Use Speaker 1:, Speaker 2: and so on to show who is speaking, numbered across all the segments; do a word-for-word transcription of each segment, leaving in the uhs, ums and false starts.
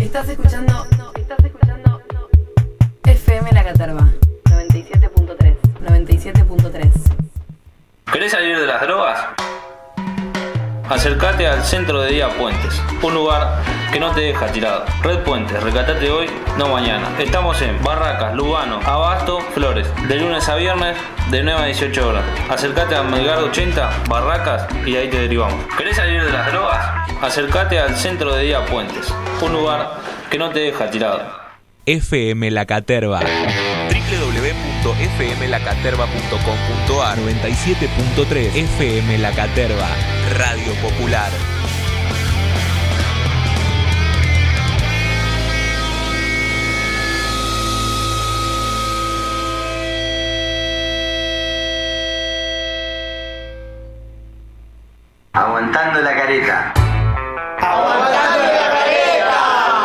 Speaker 1: Estás escuchando, estás escuchando F M La Caterva noventa y siete punto tres. noventa y siete punto tres.
Speaker 2: ¿Querés salir de las drogas? Acércate al Centro de Día Puentes, un lugar que no te deja tirado. Red Puentes, recatate hoy, no mañana. Estamos en Barracas, Lugano, Abasto, Flores, de lunes a viernes, de nueve a dieciocho horas. Acércate a Melgar ochenta, Barracas, y de ahí te derivamos. ¿Querés salir de las drogas? Acércate al Centro de Día Puentes, un lugar que no te deja tirado.
Speaker 3: F M La Caterva. doble u doble u doble u punto f m la caterva punto com punto a r noventa y siete punto tres. F M La Caterva, Radio Popular.
Speaker 4: Aguantando la careta.
Speaker 5: ¡Aguantando la careta!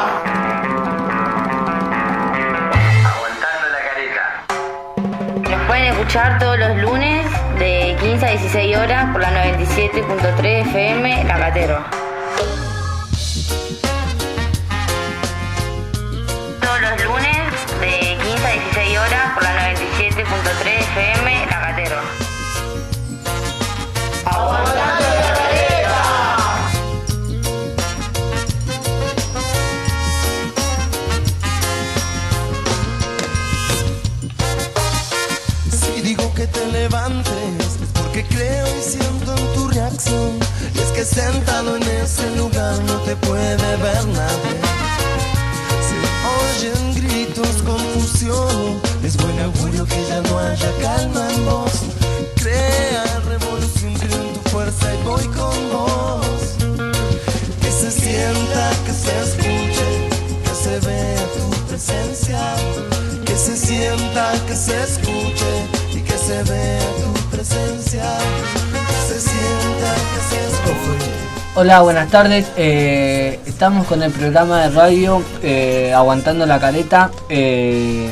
Speaker 4: Aguantando la careta.
Speaker 6: Nos pueden escuchar todos los lunes de quince a dieciséis horas por la noventa y siete punto tres F M La Caterva. Todos los lunes de quince a dieciséis horas por la noventa y siete punto tres F M La Caterva.
Speaker 5: ¡Aguantando la careta!
Speaker 7: Que te levantes es porque creo y siento en tu reacción, y es que sentado en ese lugar no te puede ver nadie. Se oyen gritos, confusión, es buen augurio que ya no haya calma en vos. Crea revolución, creo en tu fuerza y voy con vos. Que se sienta, que se escuche, que se vea tu presencia. Que se sienta, que se escuche y que se vea tu presencia. Que se sienta, que se escuche.
Speaker 8: Hola, buenas tardes. Eh, estamos con el programa de radio eh, Aguantando la Careta. Eh,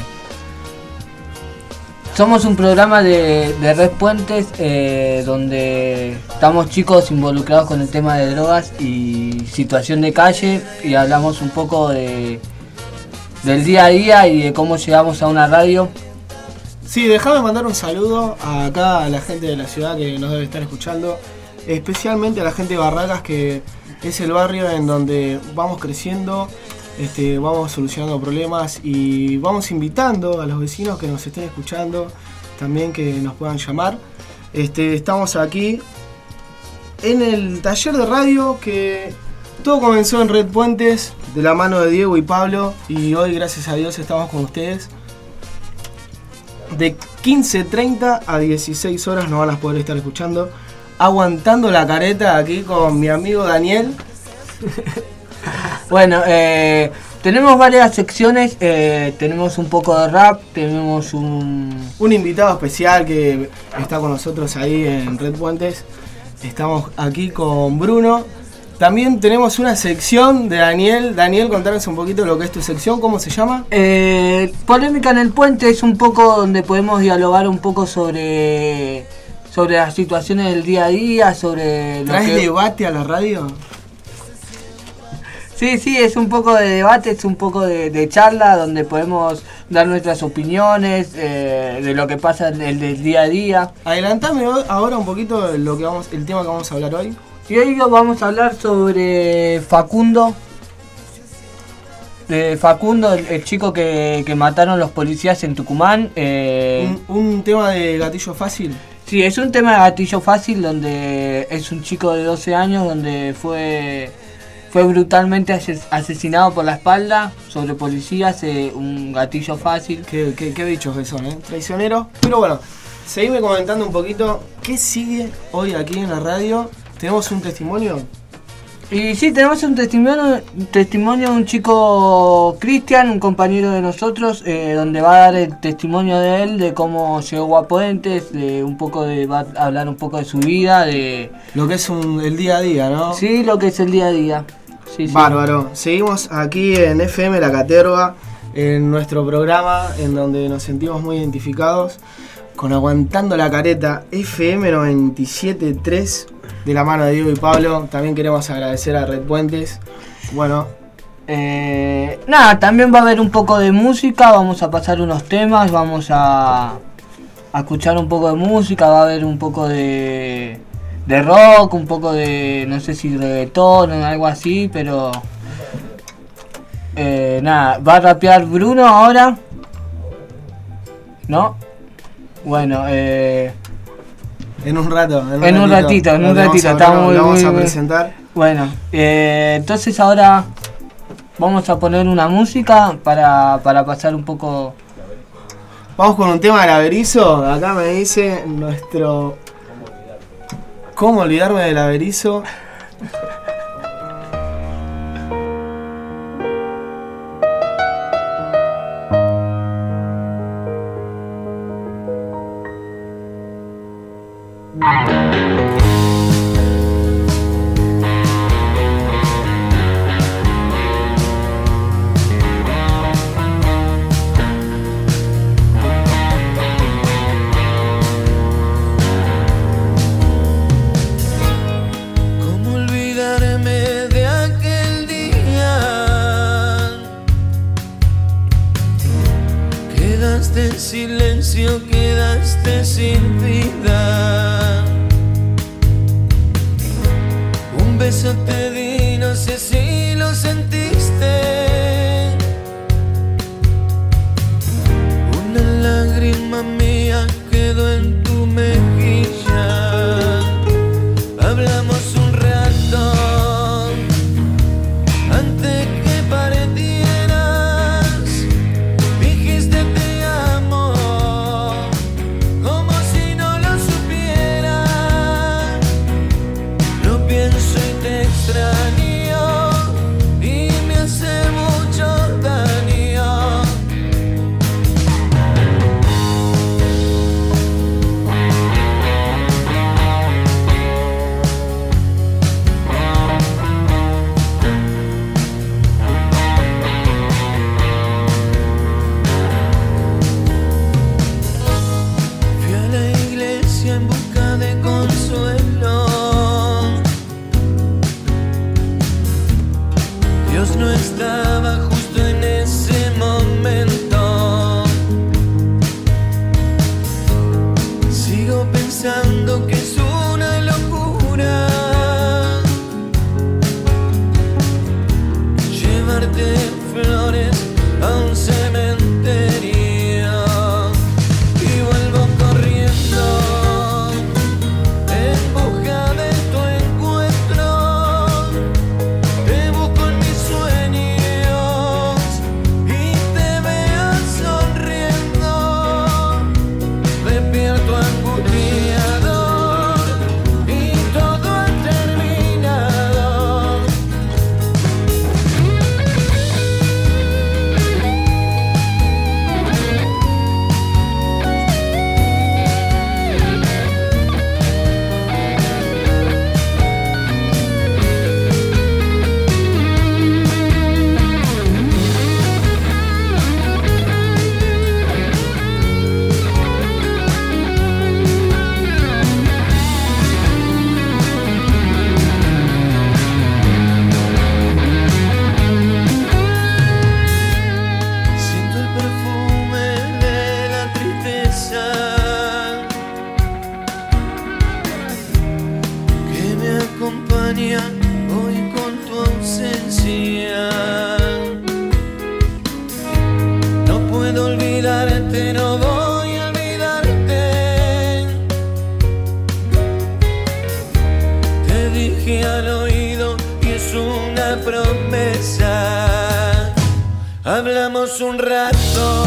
Speaker 8: somos un programa de, de Red Puentes eh, donde estamos chicos involucrados con el tema de drogas y situación de calle, y hablamos un poco de del día a día y de cómo llegamos a una radio.
Speaker 9: Sí, déjame mandar un saludo a acá a la gente de la ciudad que nos debe estar escuchando, especialmente a la gente de Barracas, que es el barrio en donde vamos creciendo, este, vamos solucionando problemas y vamos invitando a los vecinos que nos estén escuchando también que nos puedan llamar. Este, estamos aquí en el taller de radio que todo comenzó en Red Puentes, de la mano de Diego y Pablo, y hoy, gracias a Dios, estamos con ustedes. De quince treinta a dieciséis horas nos van a poder estar escuchando, aguantando la careta aquí con mi amigo Daniel.
Speaker 8: Bueno, eh, tenemos varias secciones, eh, tenemos un poco de rap, tenemos un...
Speaker 9: Un invitado especial que está con nosotros ahí en Red Puentes. Estamos aquí con Bruno. También tenemos una sección de Daniel. Daniel, contanos un poquito lo que es tu sección, ¿cómo se llama?
Speaker 8: Eh, Polémica en el Puente es un poco donde podemos dialogar un poco sobre, sobre las situaciones del día a día, sobre...
Speaker 9: ¿Traes
Speaker 8: que...
Speaker 9: debate a la radio?
Speaker 8: Sí, sí, es un poco de debate, es un poco de, de charla donde podemos dar nuestras opiniones eh, de lo que pasa en el del día a día.
Speaker 9: Adelantame ahora un poquito lo que vamos, el tema que vamos a hablar hoy.
Speaker 8: Y hoy vamos a hablar sobre Facundo. De Facundo, el, el chico que, que mataron los policías en Tucumán. Eh,
Speaker 9: ¿Un, un tema de gatillo fácil?
Speaker 8: Sí, es un tema de gatillo fácil donde es un chico de doce años donde fue... Fue brutalmente asesinado por la espalda sobre policías, eh, un gatillo fácil.
Speaker 9: Qué, qué, qué bichos que son, ¿eh? Traicioneros. Pero bueno, seguime comentando un poquito qué sigue hoy aquí en la radio. ¿Tenemos un testimonio?
Speaker 8: Y sí, tenemos un testimonio, un testimonio de un chico, Cristian, un compañero de nosotros, eh, donde va a dar el testimonio de él, de cómo llegó a Puentes, de un poco de, va a hablar un poco de su vida, de...
Speaker 9: Lo que es un, el día a día, ¿no?
Speaker 8: Sí, lo que es el día a día. Sí, sí.
Speaker 9: Bárbaro. Seguimos aquí en F M La Caterva, en nuestro programa, en donde nos sentimos muy identificados, con Aguantando la Careta, F M noventa y siete punto tres, de la mano de Diego y Pablo. También queremos agradecer a Red Puentes. Bueno,
Speaker 8: Eh, nada, también va a haber un poco de música, vamos a pasar unos temas, vamos a, a escuchar un poco de música, va a haber un poco de, de rock, un poco de, no sé si reggaetón o algo así, pero eh, nada, va a rapear Bruno ahora, ¿no? Bueno, eh...
Speaker 9: En un rato, en un,
Speaker 8: en un ratito, en un ratito, estamos muy,
Speaker 9: lo vamos
Speaker 8: muy,
Speaker 9: a
Speaker 8: muy...
Speaker 9: presentar.
Speaker 8: Bueno, eh, entonces ahora vamos a poner una música para, para pasar un poco.
Speaker 9: Vamos con un tema del Averizo. Acá me dice nuestro... ¿Cómo olvidarme del Averizo?
Speaker 7: Silencio, quedaste sin vida. Un beso te di, no sé si lo sentiste. Una lágrima mía quedó en tu mejilla. Hablamos un rato antes que partieras. Dijiste te amo. Extraño y me hace mucho daño. Fui a la iglesia en busca de consuelo. Dios no estaba justo en ese momento. Sigo pensando que es una locura llevarte flores a un cementerio. Y vuelvo corriendo en busca de tu encuentro. Te busco en mis sueños y te veo sonriendo. Despierto angustiado y todo ha terminado. Siento el perfume de la tristeza que me acompaña hoy con tu ausencia. No puedo olvidarte, no voy a olvidarte. Te dije al oído y es una promesa. Hablamos un rato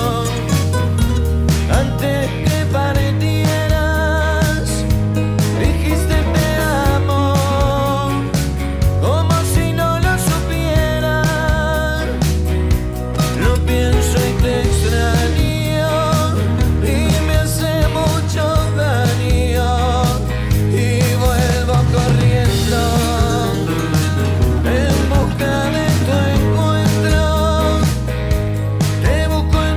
Speaker 7: antes que partieras. Dijiste te amo, como si no lo supiera. Lo pienso y te extraño y me hace mucho daño. Y vuelvo corriendo en busca de tu encuentro. Te busco en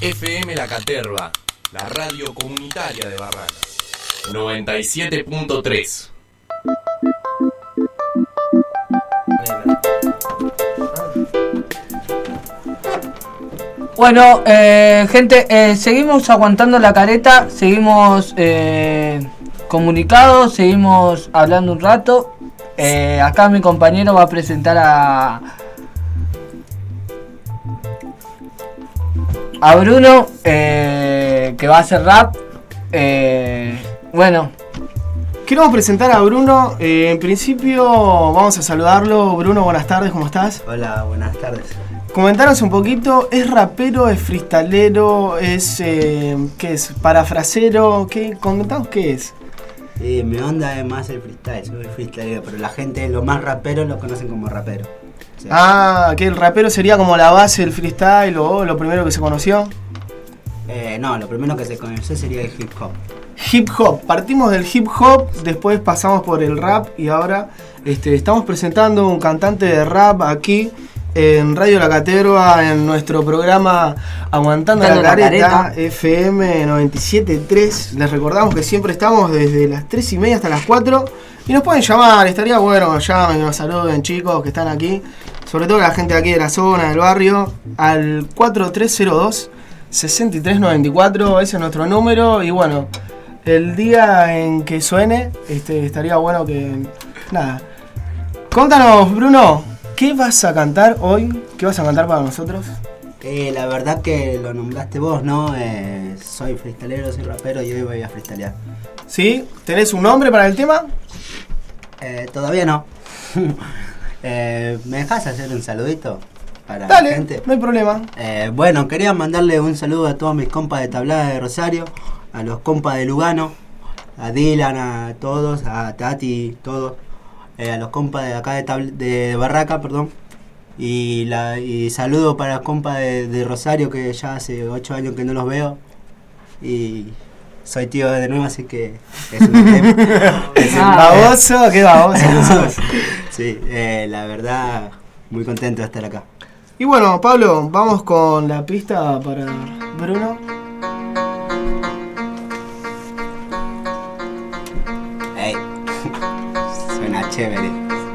Speaker 3: F M La Caterva, la radio comunitaria de Barracas. noventa y siete punto tres.
Speaker 8: Bueno, eh, gente, eh, seguimos aguantando la careta, seguimos eh, comunicados, seguimos hablando un rato. Eh, acá mi compañero va a presentar a a Bruno, eh, que va a hacer rap. Eh, bueno,
Speaker 9: queremos presentar a Bruno. Eh, en principio vamos a saludarlo. Bruno, buenas tardes, ¿cómo estás?
Speaker 10: Hola, buenas tardes.
Speaker 9: Comentanos un poquito, ¿es rapero, es freestalero, es, eh, qué es, parafrasero? ¿Qué? Contanos qué es.
Speaker 10: Sí, mi onda es más el freestyle, soy freestalero, pero la gente, los más raperos, lo conocen como rapero. O sea,
Speaker 9: ah, que el rapero sería como la base del freestyle o lo primero que se conoció.
Speaker 10: Eh, no, lo primero que se conoció sería el hip hop.
Speaker 9: Hip hop, partimos del hip hop, después pasamos por el rap y ahora este, estamos presentando un cantante de rap aquí en Radio La Caterva, en nuestro programa Aguantando la, la Careta, careta, F M noventa y siete punto tres. Les recordamos que siempre estamos desde las tres y media hasta las cuatro y nos pueden llamar, estaría bueno que nos llamen, que nos saluden, chicos que están aquí, sobre todo la gente de aquí de la zona, del barrio, al cuatro tres cero dos, seis tres nueve cuatro, ese es nuestro número. Y bueno, el día en que suene, este, estaría bueno que... Nada. Contanos, Bruno, ¿qué vas a cantar hoy? ¿Qué vas a cantar para nosotros?
Speaker 10: Eh, la verdad que lo nombraste vos, ¿no? Eh, soy freestalero, soy rapero y hoy voy a freestylear.
Speaker 9: ¿Sí? ¿Tenés un nombre para el tema?
Speaker 10: Eh, todavía no. eh, ¿Me dejás hacer un saludito para
Speaker 9: Dale,
Speaker 10: la gente?
Speaker 9: No hay problema.
Speaker 10: Eh, bueno, quería mandarle un saludo a todos mis compas de Tablada de Rosario, a los compas de Lugano, a Dylan, a todos, a Tati, todos. Eh, a los compas de acá de, tabl- de Barraca, perdón, y, la, y saludo para los compas de, de Rosario, que ya hace ocho años que no los veo, y soy tío de nuevo, así que es un tema. Es
Speaker 9: un baboso, qué baboso.
Speaker 10: Sí, eh, la verdad, muy contento de estar acá.
Speaker 9: Y bueno, Pablo, vamos con la pista para Bruno.
Speaker 10: Hey. Suena chévere.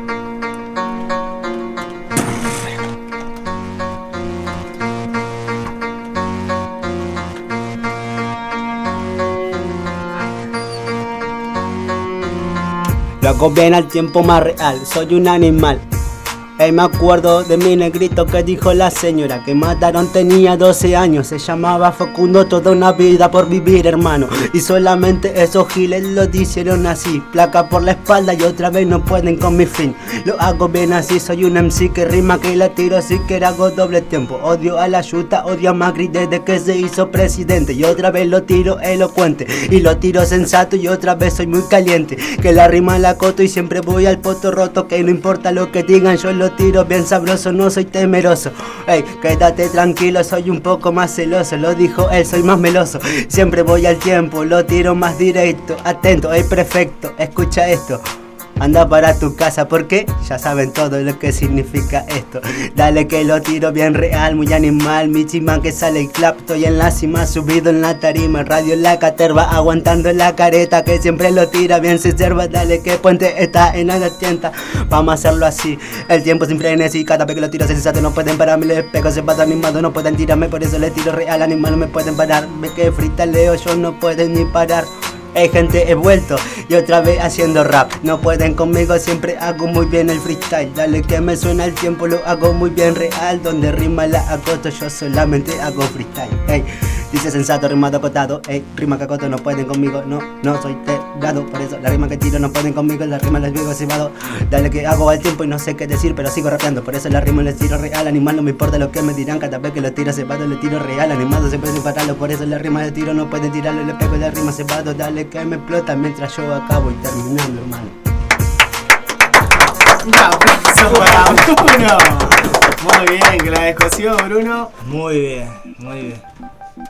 Speaker 10: Lo hago bien al tiempo más real, soy un animal. Hey, me acuerdo de mi negrito que dijo la señora que mataron, tenía doce años, se llamaba Facundo, toda una vida por vivir, hermano. Y solamente esos giles lo hicieron así, placa por la espalda y otra vez no pueden con mi fin. Lo hago bien así, soy un M C que rima, que la tiro así que hago doble tiempo. Odio a la Yuta, odio a Macri desde que se hizo presidente. Y otra vez lo tiro elocuente, y lo tiro sensato y otra vez soy muy caliente. Que la rima la coto y siempre voy al poto roto, que no importa lo que digan, yo lo tiro bien sabroso, no soy temeroso. Ey, quédate tranquilo, soy un poco más celoso, lo dijo él, soy más meloso. Siempre voy al tiempo, lo tiro más directo. Atento, ey, perfecto, escucha esto. Anda para tu casa porque ya saben todo lo que significa esto. Dale que lo tiro bien real, muy animal. Mi chima que sale el clap, estoy en la cima, subido en la tarima. Radio La Caterva, aguantando la careta que siempre lo tira bien se observa. Dale que Puente está en la tienda. Vamos a hacerlo así, el tiempo sin frenesí. Cada vez que lo tiro sensato no pueden pararme. El espejo se pasa animado, no pueden tirarme. Por eso le tiro real, animal no me pueden parar. Ve que freestaleo, yo no pueden ni parar. Hey gente, he vuelto y otra vez haciendo rap. No pueden conmigo, siempre hago muy bien el freestyle. Dale que me suena el tiempo, lo hago muy bien real. Donde rima la acoto, yo solamente hago freestyle. Hey, dice sensato, rimado acotado. Hey, rima que acoto, no pueden conmigo. No, no soy tergado, por eso la rima que tiro no pueden conmigo. La rima les digo cebado. Dale que hago al tiempo y no sé qué decir, pero sigo rapeando. Por eso la rima les tiro real. Animal, no me importa lo que me dirán. Cada vez que lo tiro cebado, le tiro real. Animado se puede pararlo, por eso la rima les tiro no pueden tirarlo. Le pego la rima cebado. Dale que me explota mientras yo acabo y terminando, hermano.
Speaker 9: Un aplauso para Bruno. Muy bien, que la descosió, Bruno.
Speaker 10: Muy bien, muy bien.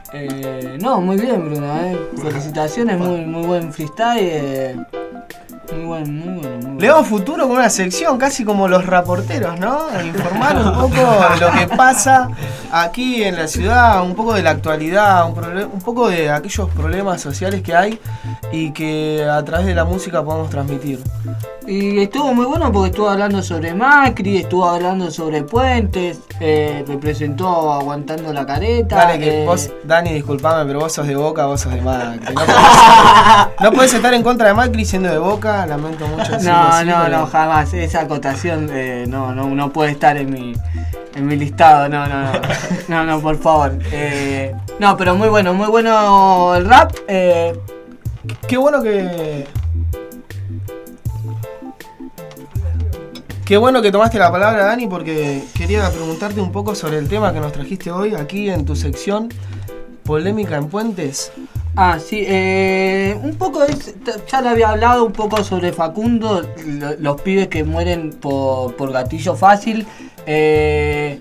Speaker 8: Eh, no, muy bien, Bruno. Eh. Felicitaciones, muy, muy buen freestyle. Eh. muy bueno, muy bueno, muy bueno.
Speaker 9: Le damos futuro con una sección casi como los reporteros, ¿no? Informar un poco de lo que pasa aquí en la ciudad, un poco de la actualidad, un, proble- un poco de aquellos problemas sociales que hay y que a través de la música podemos transmitir.
Speaker 8: Y estuvo muy bueno porque estuvo hablando sobre Macri, estuvo hablando sobre Puentes, eh, representó Aguantando la Careta.
Speaker 9: Dale, que
Speaker 8: eh,
Speaker 9: vos, Dani, disculpame, pero vos sos de Boca, vos sos de Macri. No podés, no podés estar en contra de Macri siendo de Boca, lamento mucho decirlo
Speaker 8: No,
Speaker 9: así,
Speaker 8: no,
Speaker 9: pero...
Speaker 8: no, jamás. Esa acotación eh, no, no, no puede estar en mi, en mi listado. No, no, no, no, no, por favor. Eh, no, pero muy bueno, muy bueno el rap. Eh,
Speaker 9: Qué bueno que... Qué bueno que tomaste la palabra, Dani, porque quería preguntarte un poco sobre el tema que nos trajiste hoy aquí en tu sección Polémica en Puentes.
Speaker 8: Ah, sí, eh, un poco, es, ya le había hablado un poco sobre Facundo, lo, los pibes que mueren por, por gatillo fácil. Eh,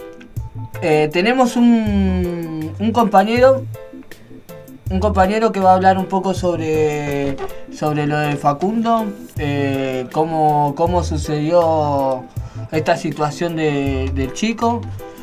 Speaker 8: eh, tenemos un, un compañero, un compañero que va a hablar un poco sobre, sobre lo de Facundo, eh, cómo, cómo sucedió esta situación de, del chico.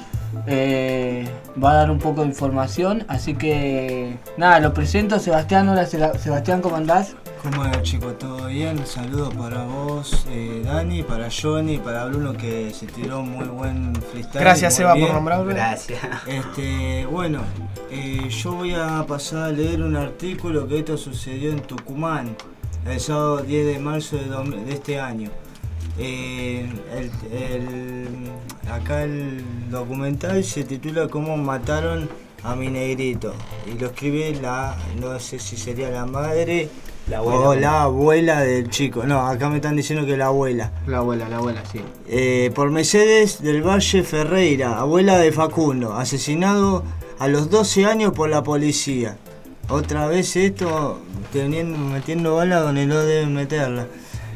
Speaker 8: Eh, va a dar un poco de información, así que nada, lo presento. Sebastián, hola Sebastián, ¿cómo andás?
Speaker 11: ¿Cómo es, chicos? ¿Todo bien? Saludos para vos, eh, Dani, para Johnny, para Bruno, que se tiró muy buen freestyle.
Speaker 9: Gracias,
Speaker 11: muy
Speaker 9: Seba,
Speaker 11: bien.
Speaker 9: por nombrarlo.
Speaker 10: Gracias.
Speaker 11: Este, bueno, eh, yo voy a pasar a leer un artículo que esto sucedió en Tucumán, el sábado diez de marzo de, do- de este año. Eh, el, el, acá el documental se titula Cómo mataron a mi negrito, y lo escribe la, no sé si sería la madre
Speaker 10: La
Speaker 11: o
Speaker 10: abuela.
Speaker 11: la abuela del chico. No, acá me están diciendo que la abuela.
Speaker 8: La abuela, la abuela, sí.
Speaker 11: Eh, por Mercedes del Valle Ferreira, abuela de Facundo, asesinado a los doce años por la policía. Otra vez esto, teniendo, metiendo bala donde no deben meterla.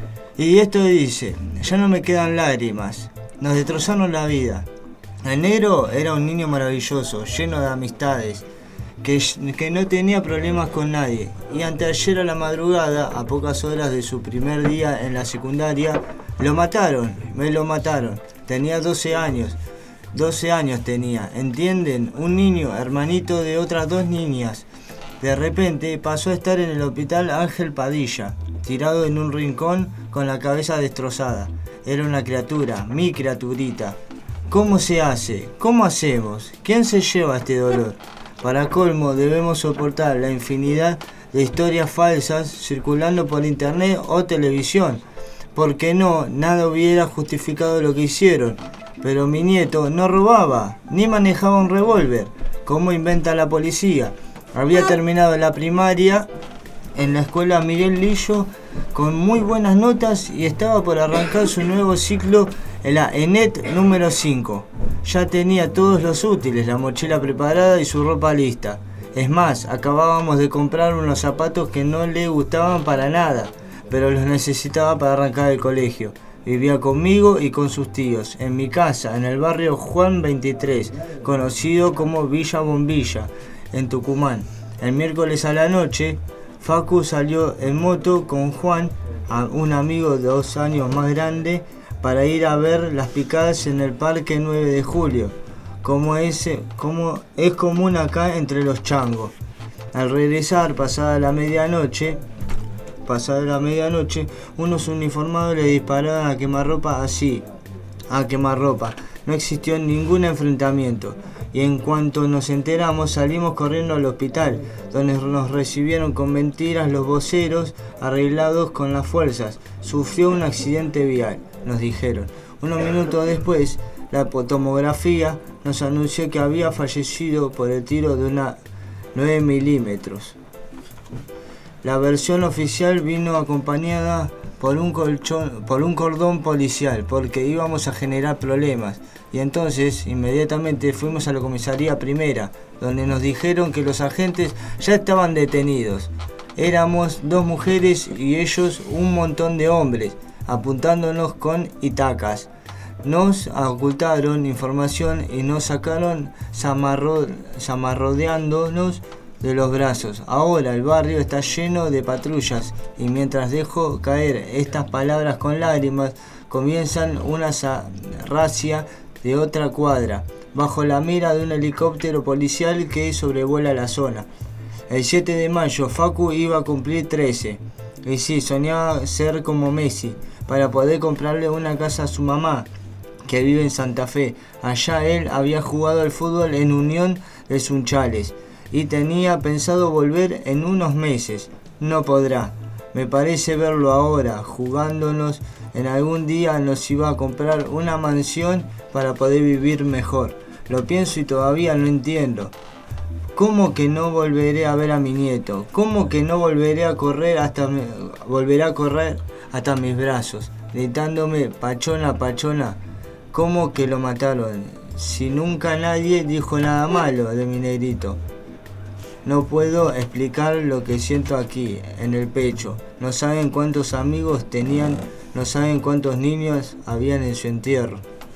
Speaker 11: Y esto dice: ya no me quedan lágrimas, nos destrozaron la vida. El negro era un niño maravilloso, lleno de amistades, que, que no tenía problemas con nadie. Y anteayer a la madrugada, a pocas horas de su primer día en la secundaria, lo mataron, me lo mataron. Tenía doce años, doce años tenía, ¿entienden? Un niño, hermanito de otras dos niñas. De repente pasó a estar en el hospital Ángel Padilla, tirado en un rincón con la cabeza destrozada. Era una criatura, mi criaturita. ¿Cómo se hace? ¿Cómo hacemos? ¿Quién se lleva este dolor? Para colmo, debemos soportar la infinidad de historias falsas circulando por internet o televisión. Porque no, nada hubiera justificado lo que hicieron. Pero mi nieto no robaba, ni manejaba un revólver, como inventa la policía. Había terminado la primaria en la escuela Miguel Lillo con muy buenas notas y estaba por arrancar su nuevo ciclo en la ENET número cinco. Ya tenía todos los útiles, la mochila preparada y su ropa lista. Es más, acabábamos de comprar unos zapatos que no le gustaban para nada, pero los necesitaba para arrancar el colegio. Vivía conmigo y con sus tíos, en mi casa, en el barrio Juan veintitrés, conocido como Villa Bombilla, en Tucumán. El miércoles a la noche, Facu salió en moto con Juan, a un amigo de dos años más grande, para ir a ver las picadas en el Parque nueve de julio, como es, como es común acá entre los changos. Al regresar, pasada la medianoche, pasada la medianoche, unos uniformados le dispararon a quemarropa así, a quemarropa. No existió ningún enfrentamiento. Y en cuanto nos enteramos salimos corriendo al hospital, donde nos recibieron con mentiras los voceros arreglados con las fuerzas. Sufrió un accidente vial, nos dijeron. Unos minutos después, la tomografía nos anunció que había fallecido por el tiro de una nueve milímetros. La versión oficial vino acompañada por un colchón, por un cordón policial, porque íbamos a generar problemas. Y entonces, inmediatamente fuimos a la comisaría primera, donde nos dijeron que los agentes ya estaban detenidos. Éramos dos mujeres y ellos un montón de hombres, apuntándonos con itacas. Nos ocultaron información y nos sacaron zamarro, zamarrodeándonos de los brazos. Ahora el barrio está lleno de patrullas y mientras dejo caer estas palabras con lágrimas, comienzan una racia de otra cuadra, bajo la mira de un helicóptero policial que sobrevuela la zona. El siete de mayo Facu iba a cumplir trece, y sí, soñaba ser como Messi, para poder comprarle una casa a su mamá, que vive en Santa Fe. Allá él había jugado al fútbol en Unión de Sunchales, y tenía pensado volver en unos meses. No podrá. Me parece verlo ahora, jugándonos en algún día nos iba a comprar una mansión para poder vivir mejor. Lo pienso y todavía no entiendo. ¿Cómo que no volveré a ver a mi nieto? ¿Cómo que no volveré a correr hasta mi, volveré a correr hasta mis brazos, gritándome pachona, pachona? ¿Cómo que lo mataron? Si nunca nadie dijo nada malo de mi negrito. No puedo explicar lo que siento aquí, en el pecho. No saben cuántos amigos tenían, no saben cuántos niños habían en su entierro.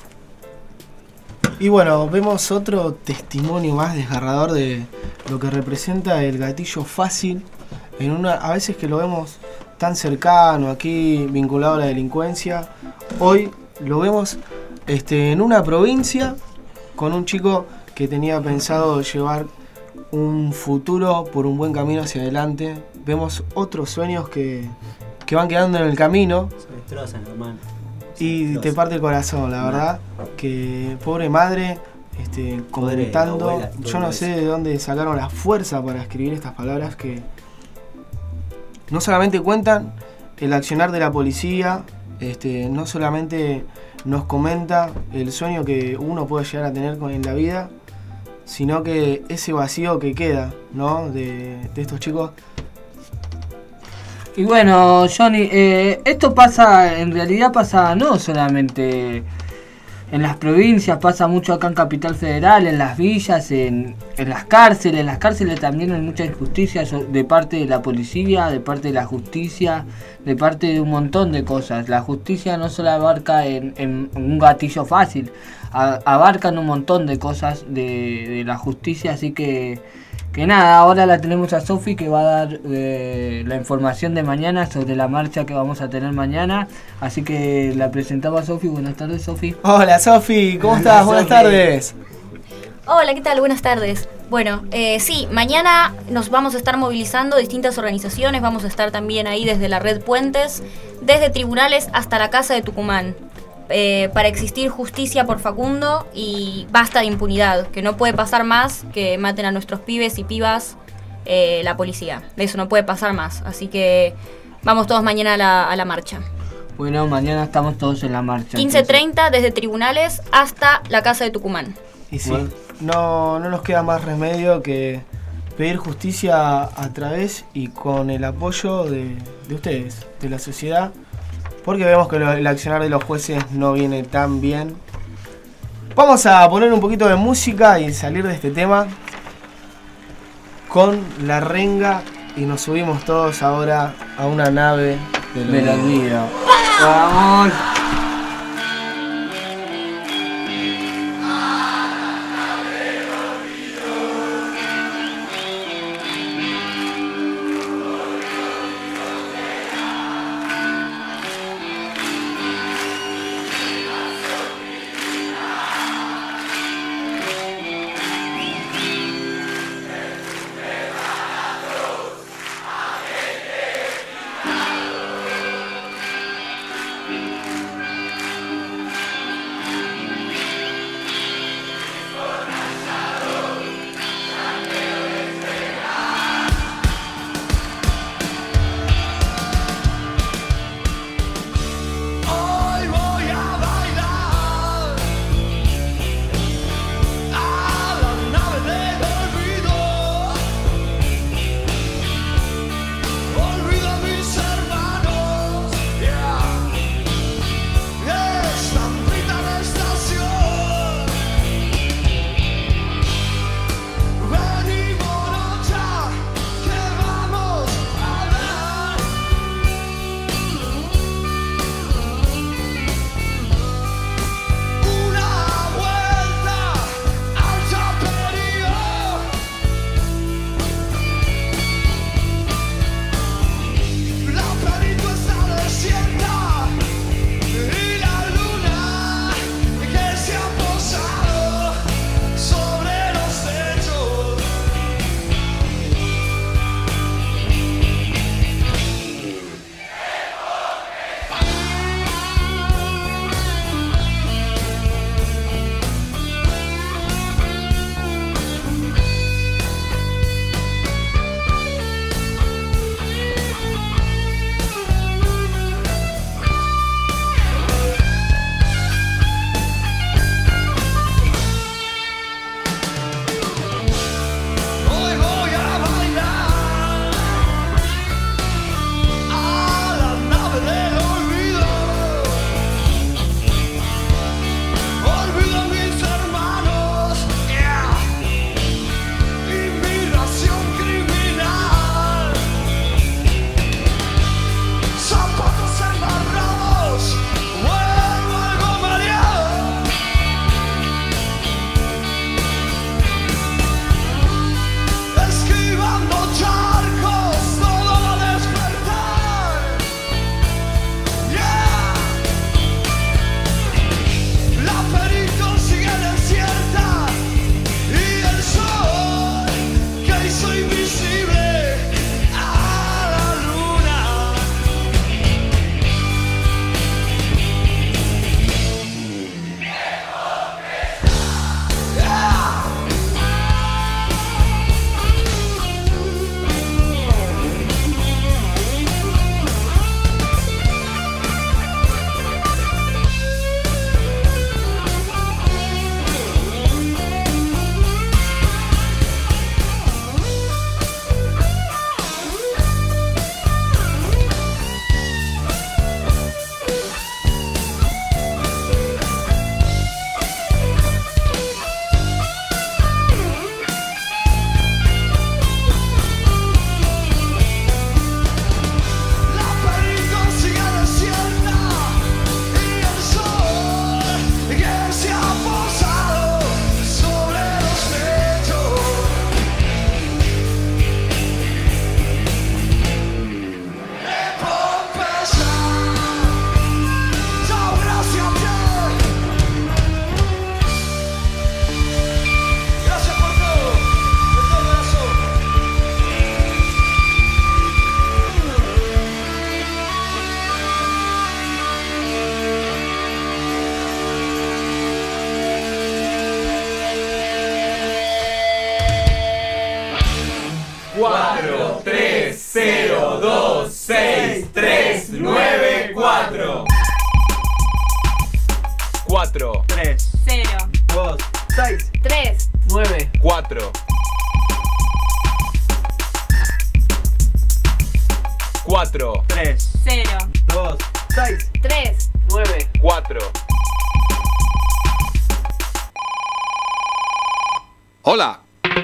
Speaker 9: Y bueno, vemos otro testimonio más desgarrador de lo que representa el gatillo fácil, en una, a veces que lo vemos tan cercano aquí, vinculado a la delincuencia. Hoy lo vemos este, en una provincia con un chico que tenía pensado llevar un futuro por un buen camino hacia adelante. Vemos otros sueños que, que van quedando en el camino.
Speaker 10: Se destrozan, hermano.
Speaker 9: Y te parte el corazón, la verdad, que pobre madre, este, comentando, abuela, yo no sé de dónde sacaron la fuerza para escribir estas palabras que no solamente cuentan el accionar de la policía, este, no solamente nos comenta el sueño que uno puede llegar a tener en la vida, sino que ese vacío que queda, ¿no? de, de estos chicos.
Speaker 8: Y bueno, Johnny, eh, esto pasa, en realidad pasa no solamente en las provincias, pasa mucho acá en Capital Federal, en las villas, en, en las cárceles. En las cárceles también hay mucha injusticia de parte de la policía, de parte de la justicia, de parte de un montón de cosas. La justicia no solo abarca en, en un gatillo fácil, a, abarcan un montón de cosas de, de la justicia, así que... Que nada, ahora la tenemos a Sofi que va a dar eh, la información de mañana sobre la marcha que vamos a tener mañana. Así que la presentamos a Sofi. Buenas tardes, Sofi.
Speaker 9: Hola, Sofi, ¿cómo estás? Hola, Buenas Sofi. tardes.
Speaker 12: Hola, ¿qué tal? Buenas tardes. Bueno, eh, sí, mañana nos vamos a estar movilizando distintas organizaciones. Vamos a estar también ahí desde la Red Puentes, desde tribunales hasta la Casa de Tucumán. Eh, para existir justicia por Facundo y basta de impunidad, que no puede pasar más que maten a nuestros pibes y pibas eh, la policía. De eso no puede pasar más, así que vamos todos mañana a la, a la marcha.
Speaker 8: Bueno, mañana estamos todos en la marcha.
Speaker 12: quince treinta desde tribunales hasta la Casa de Tucumán.
Speaker 9: Y sí, bueno. no, no nos queda más remedio que pedir justicia a través y con el apoyo de, de ustedes, de la sociedad. Porque vemos que lo, el accionar de los jueces no viene tan bien. Vamos a poner un poquito de música y salir de este tema con La Renga y nos subimos todos ahora a una nave del olvido. ¡Vamos!
Speaker 13: cuatro tres cero dos seis tres nueve cuatro.
Speaker 3: cuatro
Speaker 8: tres
Speaker 12: cero
Speaker 8: dos seis
Speaker 12: tres
Speaker 8: nueve
Speaker 3: cuatro. cuatro
Speaker 8: tres
Speaker 12: cero
Speaker 8: dos seis
Speaker 12: tres
Speaker 8: nueve
Speaker 3: cuatro.
Speaker 14: Hola.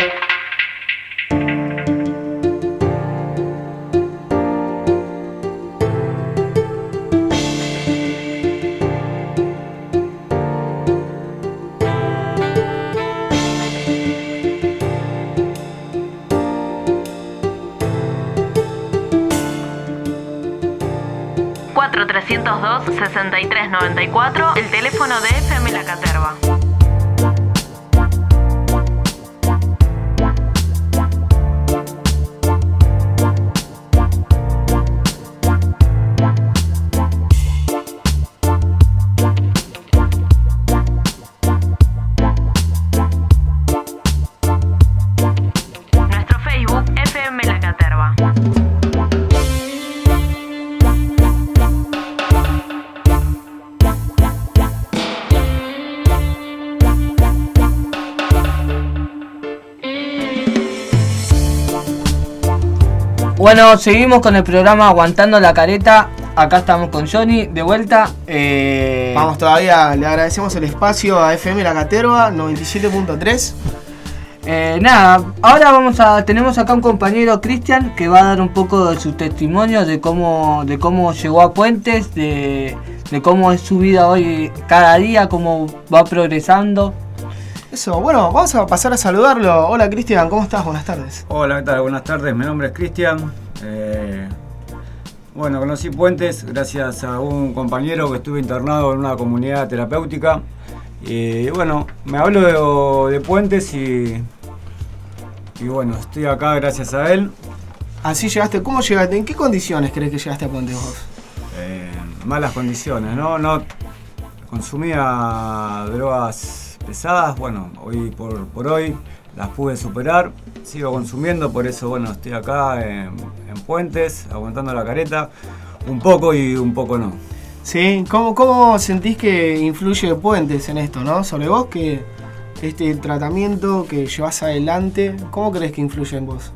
Speaker 1: cuatro tres cero dos sesenta y tres noventa y cuatro, el teléfono de F M La Caterva. Nuestro Facebook F M La Caterva.
Speaker 8: Bueno, seguimos con el programa Aguantando la Careta. Acá estamos con Johnny de vuelta. Eh...
Speaker 9: Vamos todavía, le agradecemos el espacio a F M La Caterva noventa y siete punto tres.
Speaker 8: Eh, nada, ahora vamos a tenemos acá un compañero Cristian que va a dar un poco de su testimonio de cómo de cómo llegó a Puentes, de, de cómo es su vida hoy cada día, cómo va progresando.
Speaker 9: Eso, bueno, vamos a pasar a saludarlo. Hola Cristian, ¿cómo estás? Buenas tardes.
Speaker 15: Hola, ¿qué tal? Buenas tardes, mi nombre es Cristian. Eh, bueno, conocí Puentes gracias a un compañero que estuve internado en una comunidad terapéutica. Y bueno, me hablo de, de Puentes y, y bueno, estoy acá gracias a él.
Speaker 9: Así llegaste, ¿cómo llegaste? ¿En qué condiciones crees que llegaste a Puentes vos?
Speaker 15: Eh, malas condiciones, ¿no? No consumía drogas pesadas, bueno, hoy por, por hoy las pude superar, sigo consumiendo, por eso bueno, estoy acá en, en Puentes, aguantando la careta, un poco y un poco no.
Speaker 9: Sí, ¿cómo, cómo sentís que influye Puentes en esto, no? Sobre vos, que este tratamiento que llevas adelante, ¿cómo crees que influye en vos?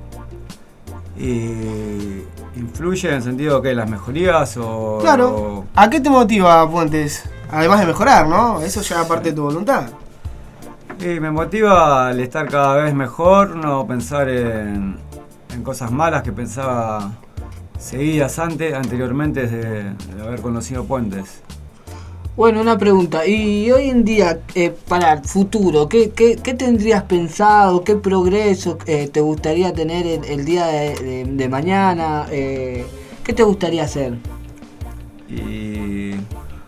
Speaker 15: Y influye en el sentido que las mejorías o...
Speaker 9: Claro, ¿a qué te motiva Puentes? Además de mejorar, ¿no? Eso ya es parte de tu voluntad.
Speaker 15: Y me motiva al estar cada vez mejor, no pensar en, en cosas malas que pensaba seguidas antes, anteriormente de, de haber conocido Puentes.
Speaker 8: Bueno, una pregunta, y hoy en día, eh, para el futuro, ¿qué, qué, qué tendrías pensado, qué progreso eh, te gustaría tener el, el día de, de, de mañana? Eh, ¿Qué te gustaría hacer?
Speaker 15: Y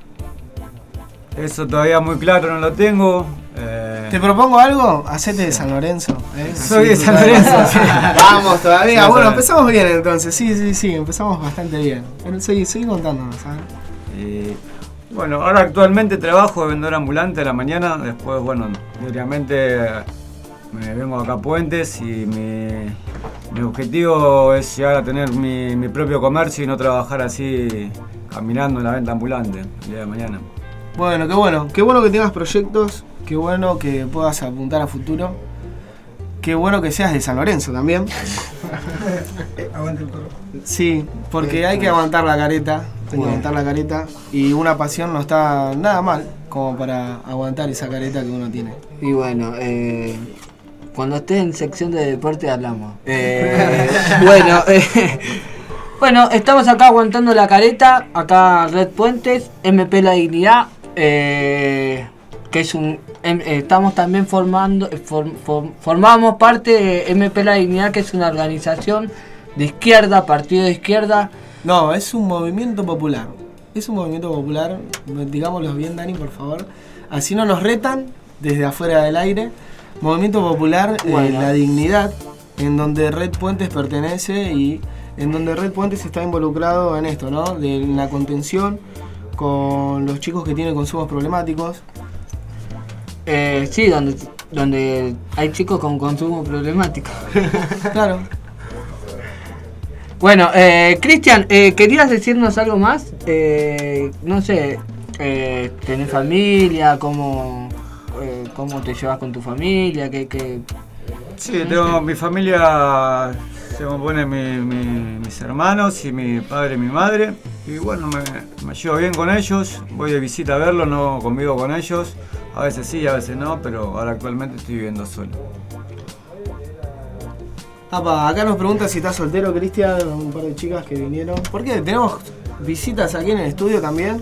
Speaker 15: eso todavía muy claro no lo tengo. Eh...
Speaker 9: ¿Te propongo algo? Hacete de San Lorenzo. ¿eh?
Speaker 15: Soy de San Lorenzo. Sí.
Speaker 9: Vamos todavía. Sí, bueno, empezamos bien entonces. Sí, sí, sí, empezamos bastante bien. Pero seguí, seguí contándonos, ¿sabes?
Speaker 15: Y bueno, ahora actualmente trabajo de vendedor ambulante a la mañana. Después, bueno, diariamente me vengo acá a Puentes y mi, mi objetivo es llegar a tener mi, mi propio comercio y no trabajar así caminando en la venta ambulante el día de mañana.
Speaker 9: Bueno, qué bueno. Qué bueno que tengas proyectos. Qué bueno que puedas apuntar a futuro. Qué bueno que seas de San Lorenzo también.
Speaker 11: Aguante el perro.
Speaker 9: Sí, porque hay que aguantar la careta. Hay que aguantar la careta. Y una pasión no está nada mal como para aguantar esa careta que uno tiene.
Speaker 8: Y bueno, eh, cuando estés en sección de deporte hablamos. Eh, bueno, eh, bueno, estamos acá aguantando la careta. Acá Red Puentes, M P La Dignidad. Eh, que es un eh, estamos también formando form, form, formamos parte de M P La Dignidad, que es una organización de izquierda, partido de izquierda.
Speaker 9: No, es un movimiento popular. Es un movimiento popular, digámoslo bien, Dani, por favor. Así no nos retan desde afuera del aire. Movimiento popular, bueno. eh, La Dignidad, en donde Red Puentes pertenece y en donde Red Puentes está involucrado en esto, ¿no? De la contención con los chicos que tienen consumos problemáticos.
Speaker 8: Eh, sí, donde, donde hay chicos con consumo problemático.
Speaker 9: Claro.
Speaker 8: Bueno, eh, Cristian, eh, ¿querías decirnos algo más? Eh, no sé, eh, ¿tenés familia? ¿Cómo, eh, ¿Cómo te llevas con tu familia? ¿Qué, qué...
Speaker 15: Sí, tengo mi familia, se componen mi, mi, mis hermanos y mi padre y mi madre. Y bueno, me, me llevo bien con ellos, voy de visita a verlos, no convivo con ellos. A veces sí, a veces no, pero ahora actualmente estoy viviendo solo.
Speaker 9: Apa, acá nos pregunta si estás soltero, Cristian, un par de chicas que vinieron. ¿Por qué? ¿Tenemos visitas aquí en el estudio también?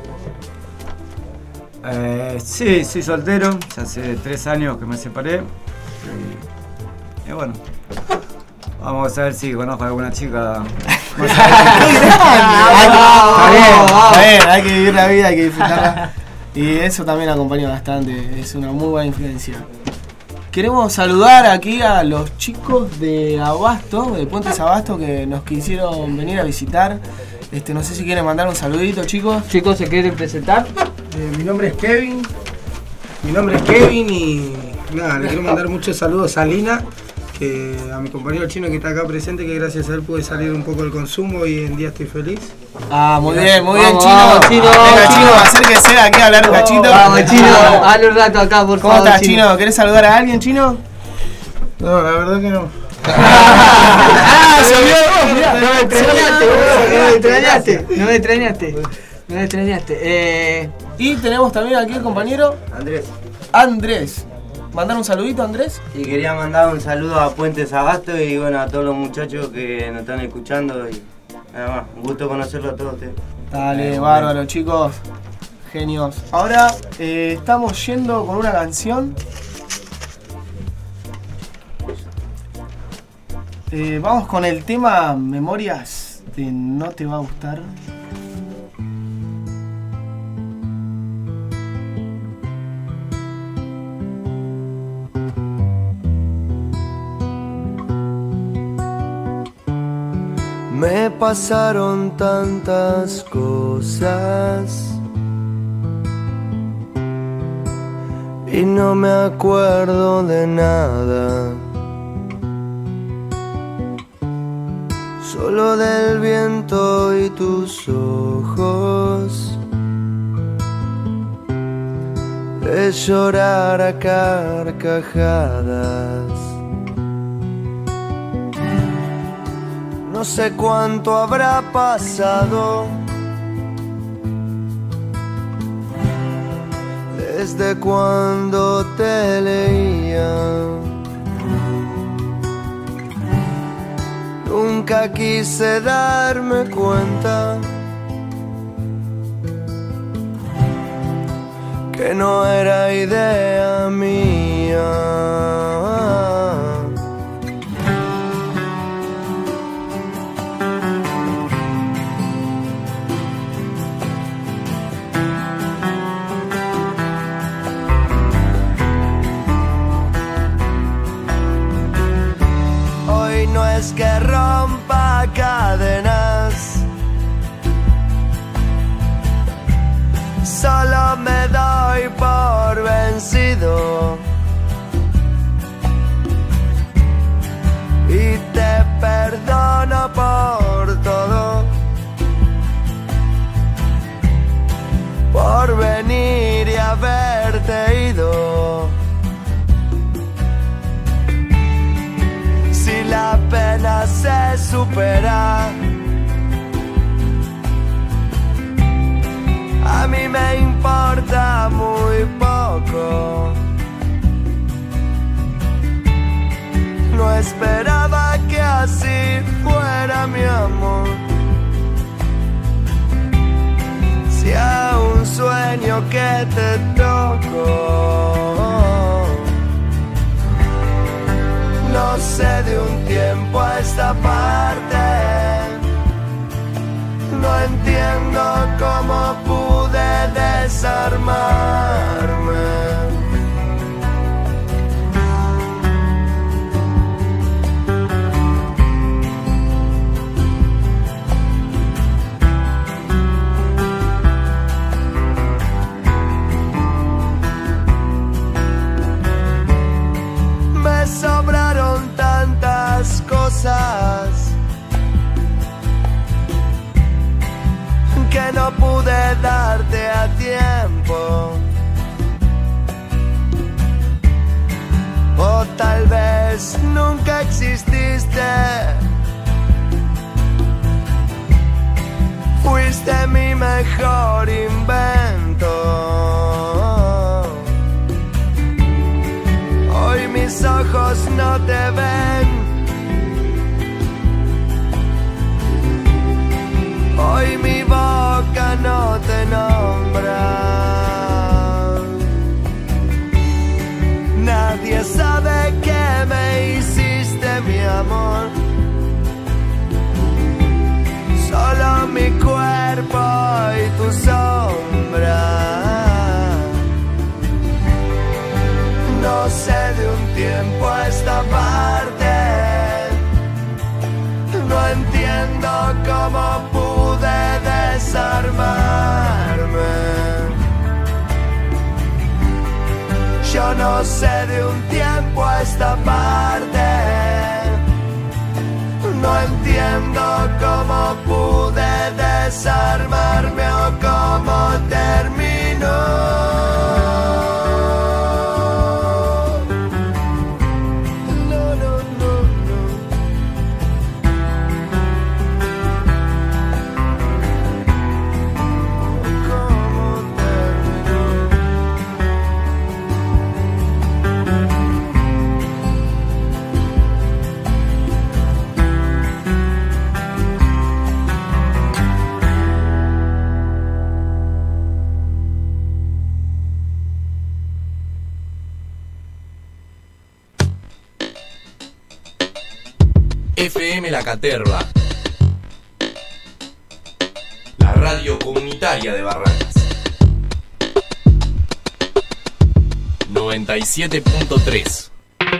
Speaker 15: Eh, sí, soy soltero, ya hace tres años que me separé. Y, y bueno, vamos a ver si conozco a alguna chica.
Speaker 9: Está bien, está bien, hay que vivir la vida, hay que disfrutarla. Y eso también acompaña bastante, es una muy buena influencia. Queremos saludar aquí a los chicos de Abasto, de Puentes Abasto, que nos quisieron venir a visitar. Este, no sé si quieren mandar un saludito, chicos.
Speaker 8: Chicos, ¿se quieren presentar?
Speaker 14: Eh, mi nombre es Kevin. Mi nombre es Kevin y nada, le quiero mandar muchos saludos a Lina, que a mi compañero chino que está acá presente, que gracias a él pude salir un poco del consumo y hoy en día estoy feliz.
Speaker 9: Ah, muy bien, muy bien,
Speaker 14: Vamos,
Speaker 9: Chino.
Speaker 14: vamos, Chino.
Speaker 9: Venga, Chino, acérquese aquí a hablar un cachito.
Speaker 8: Vamos, Chino, dale un rato acá, por
Speaker 9: ¿Cómo
Speaker 8: favor.
Speaker 9: estás, Chino? ¿Querés saludar a alguien, Chino?
Speaker 14: No, la verdad que no.
Speaker 9: Ah, se olvidó de vos, mirá.
Speaker 8: No me extrañaste, no me extrañaste, no me extrañaste, no me extrañaste. Eh...
Speaker 9: Y tenemos también aquí el compañero
Speaker 10: Andrés.
Speaker 9: Andrés. ¿Mandar un saludito, Andrés?
Speaker 10: Y quería mandar un saludo a Puentes Abasto y bueno, a todos los muchachos que nos están escuchando y nada más, un gusto conocerlos a todos ustedes.
Speaker 9: Dale, bárbaro, chicos. Genios. Ahora eh, estamos yendo con una canción. Eh, vamos con el tema Memorias de No Te Va a Gustar.
Speaker 7: Me pasaron tantas cosas y no me acuerdo de nada, solo del viento y tus ojos, de llorar a carcajadas. No sé cuánto habrá pasado desde cuando te leía. Nunca quise darme cuenta que no era idea mía. No es que rompa cadenas, solo me doy por vencido y te perdono por todo, por venir y haberte ido. Si la pena se supera, a mí me importa muy poco. No esperaba que así fuera mi amor. Si a un sueño que te toco, no sé de un tiempo a esta parte, no entiendo cómo pude desarmarme. Me sobraron tantas cosas exististe. Fuiste mi mejor invento. Hoy mis ojos no te ven. Hoy mi boca no te nombra. Nadie sabe qué me hiciste, mi amor. Solo mi cuerpo y tu sombra. No sé de un tiempo a esta parte. No entiendo cómo pude desarmarme. Yo no sé de un tiempo a esta parte. No entiendo cómo pude desarmarme o cómo terminó.
Speaker 3: F M La Caterva, la radio comunitaria de Barracas. noventa y siete punto tres.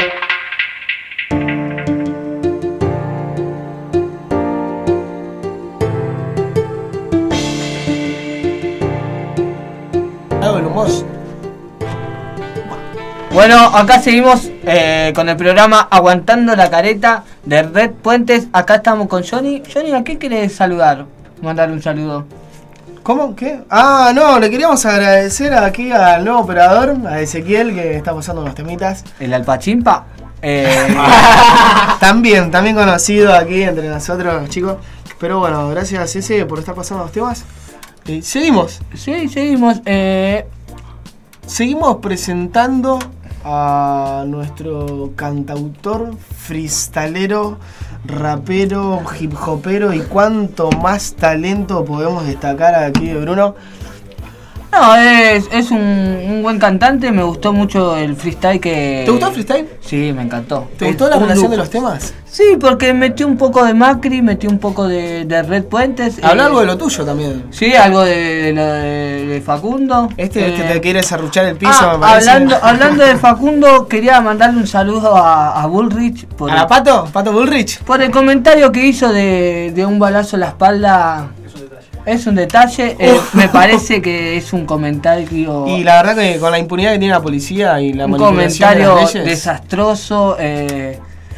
Speaker 8: Bueno, acá seguimos eh, con el programa Aguantando la Careta de Red Puentes. Acá estamos con Johnny. Johnny, ¿a quién querés saludar? Mandar un saludo.
Speaker 9: ¿Cómo? ¿Qué? Ah, no, le queríamos agradecer aquí al nuevo operador, a Ezequiel, que está pasando unos temitas.
Speaker 8: ¿El Alpachimpa? Eh...
Speaker 9: también, también conocido aquí entre nosotros, chicos. Pero bueno, gracias Eze por estar pasando los temas. Eh, seguimos.
Speaker 8: Sí, seguimos. Eh...
Speaker 9: Seguimos presentando a nuestro cantautor, freestalero, rapero, hip hopero y cuánto más talento podemos destacar aquí de Bruno.
Speaker 8: No, es, es un, un buen cantante, me gustó mucho el freestyle que...
Speaker 9: ¿Te gustó el freestyle?
Speaker 8: Sí, me encantó.
Speaker 9: ¿Te gustó la relación de los temas?
Speaker 8: Sí, porque metí un poco de Macri, metí un poco de, de Red Puentes.
Speaker 9: Habla
Speaker 8: eh,
Speaker 9: algo de lo tuyo también.
Speaker 8: Sí, algo de, de, de, de Facundo.
Speaker 9: Este,
Speaker 8: eh,
Speaker 9: este te quiere serruchar el piso,
Speaker 8: ah,
Speaker 9: me parece.
Speaker 8: Hablando, hablando de Facundo, quería mandarle un saludo a, a Bullrich. Por
Speaker 9: ¿A la Pato? ¿Pato Bullrich?
Speaker 8: Por el comentario que hizo de, de un balazo en la espalda. Es un detalle, eh, me parece que es un comentario...
Speaker 9: Y la verdad que con la impunidad que tiene la policía y la
Speaker 8: un
Speaker 9: manipulación
Speaker 8: comentario
Speaker 9: de las leyes...
Speaker 8: desastroso. Eh,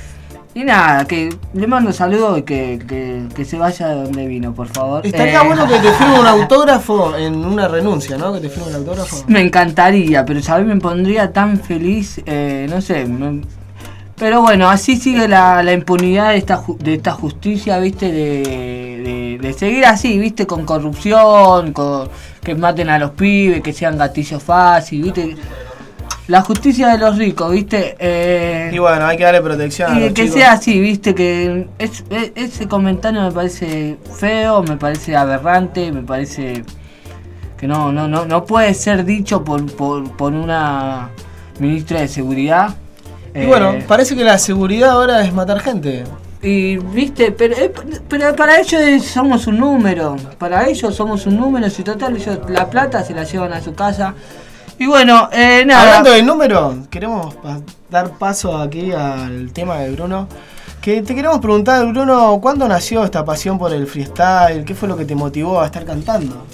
Speaker 8: y nada, que le mando un saludo y que, que, que se vaya de donde vino, por favor.
Speaker 9: Estaría
Speaker 8: eh,
Speaker 9: bueno que te firme un autógrafo en una renuncia, ¿no? Que te firme un autógrafo.
Speaker 8: Me encantaría, pero ¿sabes? Me pondría tan feliz, eh, no sé... Me, pero bueno, así sigue la, la impunidad de esta, de esta justicia, ¿viste? De, de, de seguir así, ¿viste? Con corrupción, con que maten a los pibes, que sean gatillos fáciles, ¿viste? La justicia de los ricos, ¿viste? Eh,
Speaker 9: y bueno, hay que darle protección a
Speaker 8: y
Speaker 9: los
Speaker 8: que
Speaker 9: chicos.
Speaker 8: sea así, ¿viste? Que es, es, ese comentario me parece feo, me parece aberrante, me parece que no no no no puede ser dicho por, por, por una ministra de seguridad.
Speaker 9: Y
Speaker 8: Eh,
Speaker 9: bueno, parece que la seguridad ahora es matar gente.
Speaker 8: Y viste, pero, eh, pero para ellos somos un número. Para ellos somos un número. Si total ellos la plata se la llevan a su casa. Y bueno, eh, nada.
Speaker 9: Hablando de número, queremos pa- dar paso aquí al tema de Bruno. Que te queremos preguntar, Bruno, ¿cuándo nació esta pasión por el freestyle? ¿Qué fue lo que te motivó a estar cantando?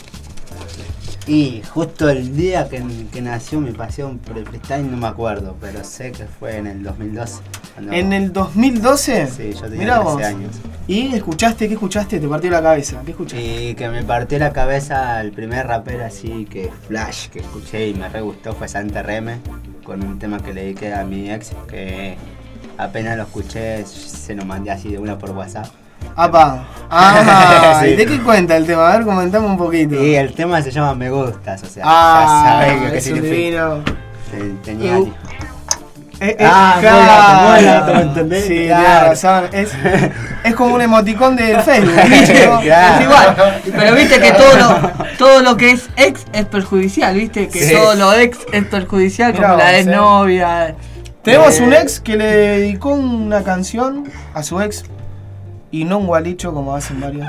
Speaker 10: Y justo el día que, que nació mi pasión por el freestyle no me acuerdo, pero sé que fue en el dos mil doce. cuando-
Speaker 9: ¿En el dos mil doce?
Speaker 10: Sí, yo tenía
Speaker 9: Mirá
Speaker 10: trece
Speaker 9: vos.
Speaker 10: años.
Speaker 9: ¿Y escuchaste? ¿Qué escuchaste? Te partió la cabeza. ¿Qué escuchaste?
Speaker 10: Y que me partió la cabeza el primer rapero así que flash que escuché y me re gustó fue Santa Reme, con un tema que le dediqué a mi ex, que apenas lo escuché, se lo mandé así de una por WhatsApp.
Speaker 9: ¡Apa! Ah,
Speaker 10: Sí.
Speaker 9: ¿y de qué cuenta el tema? A ver, comentame un poquito.
Speaker 10: Y el tema se llama Me Gustas, o sea,
Speaker 9: Ah,
Speaker 10: ya sabés qué
Speaker 9: es un
Speaker 10: significa.
Speaker 9: divino.
Speaker 10: Te- Tenía...
Speaker 9: Uh, Eh, eh,
Speaker 10: Ah,
Speaker 9: claro.
Speaker 10: mola, mola, ¿entendés?
Speaker 9: Sí,
Speaker 10: Claro.
Speaker 9: tenés razón. Es, es como un emoticón del Facebook, ¿viste? ¿No?
Speaker 10: Claro.
Speaker 8: Es igual, pero viste que todo lo, todo lo que es ex es perjudicial, viste que
Speaker 9: Sí.
Speaker 8: todo lo ex es perjudicial,
Speaker 9: Mirá
Speaker 8: como la
Speaker 9: vos, eh.
Speaker 8: exnovia.
Speaker 9: Tenemos
Speaker 8: eh,
Speaker 9: un ex que le dedicó una canción a su ex y no un gualicho como hacen varios.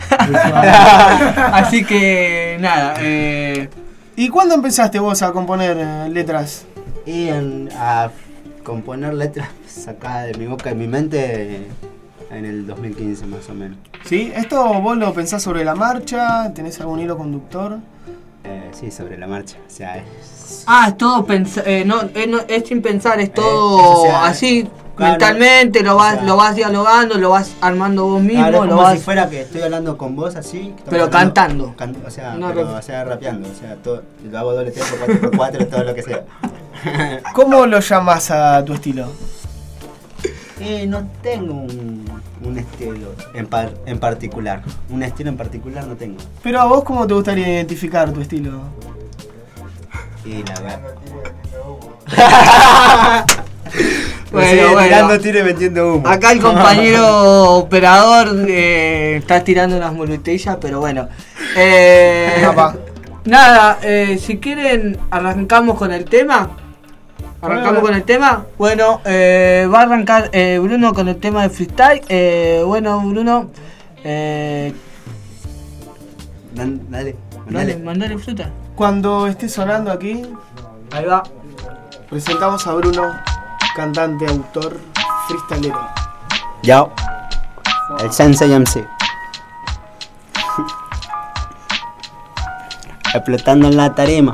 Speaker 8: Así que nada. Eh,
Speaker 9: ¿Y cuándo empezaste vos a componer eh, letras?
Speaker 10: Y en- a componer letras sacadas de mi boca y mi mente en el dos mil quince más o menos.
Speaker 9: ¿Sí? ¿Esto vos lo pensás sobre la marcha? ¿Tenés algún hilo conductor?
Speaker 10: Eh, sí, sobre la marcha. O sea, es...
Speaker 8: ah, es todo pensa- eh, no, es, no- es sin pensar, es todo
Speaker 10: o sea,
Speaker 8: así
Speaker 10: claro,
Speaker 8: mentalmente, lo vas,
Speaker 10: o sea,
Speaker 8: lo vas dialogando, lo vas armando vos mismo,
Speaker 10: Claro, es
Speaker 8: lo
Speaker 10: como
Speaker 8: vas.
Speaker 10: si fuera que estoy hablando con vos así. que
Speaker 8: Pero
Speaker 10: estamos hablando-
Speaker 8: cantando.
Speaker 10: can- o sea,
Speaker 8: No,
Speaker 10: pero,
Speaker 8: rap-
Speaker 10: o sea, rapeando. O sea, todo, lo hago doble tempo, cuatro por cuatro, todo lo que sea.
Speaker 9: ¿Cómo lo llamas a tu estilo?
Speaker 10: Y no tengo un, un estilo en, par- en particular. Un estilo en particular no tengo.
Speaker 9: Pero a vos, ¿cómo te gustaría identificar tu estilo?
Speaker 10: Y la verdad.
Speaker 8: Bueno,
Speaker 10: Sigue
Speaker 8: bueno.
Speaker 10: tirando tiro y metiendo humo.
Speaker 8: Acá el compañero operador eh, está tirando unas muletillas, pero bueno. Eh, nada, eh, si quieren arrancamos con el tema. Arrancamos con el tema. Bueno, eh, va a arrancar eh, Bruno con el tema de freestyle. Eh, bueno, Bruno, eh,
Speaker 10: Dan- dale,
Speaker 8: dale,
Speaker 10: dale.
Speaker 8: mandale fruta.
Speaker 9: Cuando esté sonando aquí,
Speaker 8: ahí va.
Speaker 9: Presentamos a Bruno, cantante, autor, freestylero.
Speaker 10: Yo, el Sensei M C. Explotando en la tarima.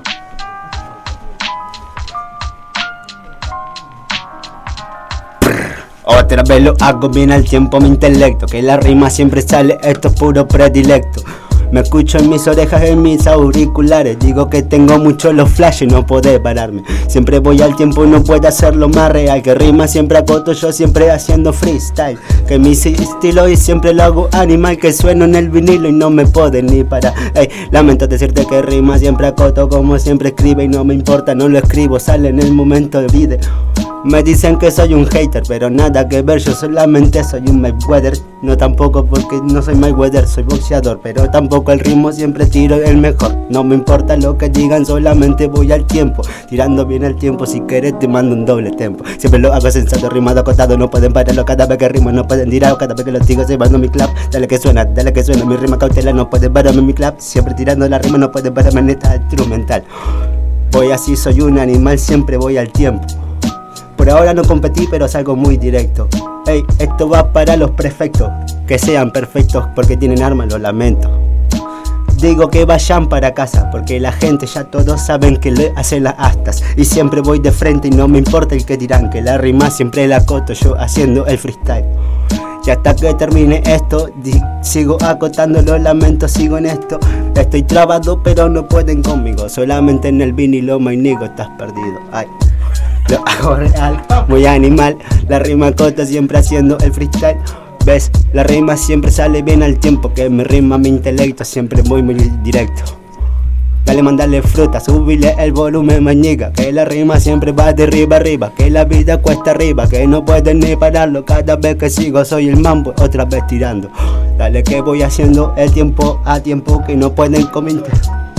Speaker 10: Otra vez lo hago bien al tiempo mi intelecto, que la rima siempre sale, esto es puro predilecto. Me escucho en mis orejas, en mis auriculares. Digo que tengo mucho los flashes, no puedo pararme. Siempre voy al tiempo y no puedo hacerlo más real. Que rima siempre acoto, yo siempre haciendo freestyle. Que mi estilo y siempre lo hago animal. Que sueno en el vinilo y no me puedo ni parar. Ey, lamento decirte que rima siempre acoto, como siempre escribe y no me importa, no lo escribo, sale en el momento de video. Me dicen que soy un hater, pero nada que ver, yo solamente soy un Mayweather. No tampoco porque no soy Mayweather, soy boxeador, pero tampoco el ritmo siempre tiro el mejor. No me importa lo que digan, solamente voy al tiempo, tirando bien el tiempo, si quieres te mando un doble tempo. Siempre lo hago sensato, rimado, acotado, no pueden pararlo, cada vez que rimo no pueden tirar, cada vez que lo digo se van mi clap. Dale que suena, dale que suena, mi rima cautela, no pueden pararme mi clap. Siempre tirando la rima, no pueden pararme en esta instrumental. Voy así, soy un animal, siempre voy al tiempo. Por ahora no competí, pero salgo muy directo. Ey, esto va para los prefectos, que sean perfectos porque tienen arma, lo lamento. Digo que vayan para casa, porque la gente ya todos saben que le hacen las astas. Y siempre voy de frente y no me importa el que dirán, que la rima siempre la acoto yo haciendo el freestyle. Y hasta que termine esto, di- sigo acotando, lo lamento, sigo en esto. Estoy trabado pero no pueden conmigo, solamente en el vinilo, my nigga, estás perdido. Ay. Lo hago real, muy animal, la rima cota siempre haciendo el freestyle. Ves, la rima siempre sale bien al tiempo, que me rima mi intelecto, siempre muy muy directo. Dale, mandale fruta, subile el volumen, mañiga, que la rima siempre va de arriba arriba, que la vida cuesta arriba, que no pueden ni pararlo, cada vez que sigo soy el mambo, otra vez tirando. Dale que voy haciendo el tiempo a tiempo, que no pueden comentar.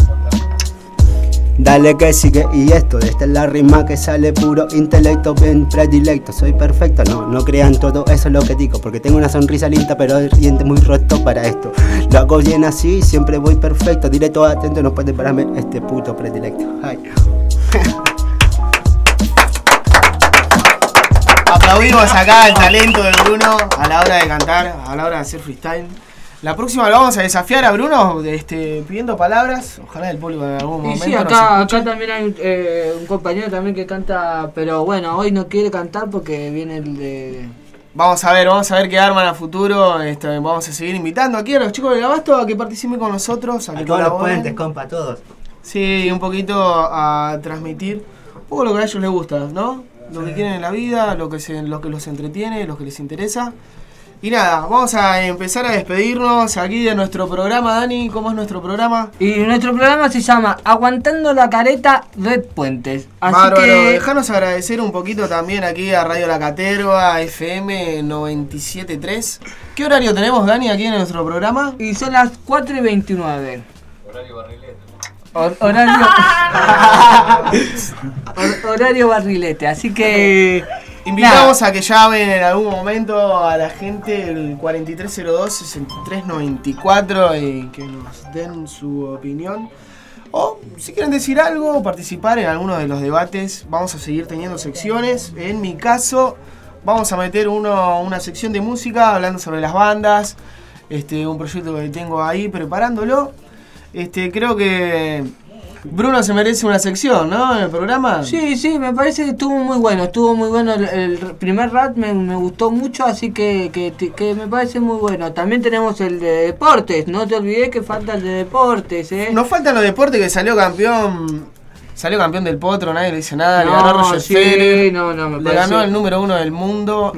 Speaker 10: Dale que sigue y esto, esta es la rima que sale puro intelecto, bien predilecto, soy perfecto, no, no crean todo eso lo que digo, porque tengo una sonrisa linda pero el diente muy roto para esto. Lo hago bien así, siempre voy perfecto, directo, atento, no puede pararme este puto predilecto. Ay.
Speaker 9: Aplaudimos acá el talento de Bruno a la hora de cantar, a la hora de hacer freestyle. La próxima lo vamos a desafiar a Bruno este, pidiendo palabras. Ojalá el público en algún
Speaker 8: Y
Speaker 9: momento
Speaker 8: sí,
Speaker 9: nos
Speaker 8: acá,
Speaker 9: escuche.
Speaker 8: acá también hay eh, un compañero también que canta, pero bueno, hoy no quiere cantar porque viene el de...
Speaker 9: Vamos a ver, vamos a ver qué arman a futuro. Este, vamos a seguir invitando aquí a los chicos del Abasto a que participen con nosotros. A, que
Speaker 10: A todos los
Speaker 9: colaboren.
Speaker 10: puentes, compa, a todos.
Speaker 9: Sí, un poquito a transmitir un poco lo que a ellos les gusta, ¿no? lo que quieren en la vida, lo que, se, lo que los entretiene, lo que les interesa. Y nada, vamos a empezar a despedirnos aquí de nuestro programa. Dani, ¿cómo es nuestro programa?
Speaker 8: Y nuestro programa se llama Aguantando la Careta Red Puentes. Así
Speaker 9: Bárbaro,
Speaker 8: que...
Speaker 9: dejanos agradecer un poquito también aquí a Radio La Caterva, F M noventa y siete punto tres. ¿Qué horario tenemos, Dani, aquí en nuestro programa?
Speaker 8: Y son las cuatro y veintinueve. Horario barrilete. Hor- horario... Hor- horario barrilete, así que...
Speaker 9: Invitamos nada. A que llamen en algún momento a la gente el cuarenta y tres cero dos, sesenta y tres noventa y cuatro y que nos den su opinión. O si quieren decir algo, participar en alguno de los debates. Vamos a seguir teniendo secciones. En mi caso, vamos a meter uno, una sección de música hablando sobre las bandas. Este, un proyecto que tengo ahí preparándolo. Este, creo que Bruno se merece una sección, ¿no? En el programa.
Speaker 8: Sí, sí, me parece que estuvo muy bueno. Estuvo muy bueno el, el primer rap, me, me gustó mucho, así que, que, que me parece muy bueno. También tenemos el de deportes, no te olvides que falta el de deportes, ¿eh?
Speaker 9: Nos faltan los deportes, que salió campeón. Salió campeón del Potro, nadie le dice nada.
Speaker 8: No,
Speaker 9: le ganó Roger
Speaker 8: sí,
Speaker 9: Federer.
Speaker 8: no, no, me
Speaker 9: le
Speaker 8: parece...
Speaker 9: ganó el número uno del mundo.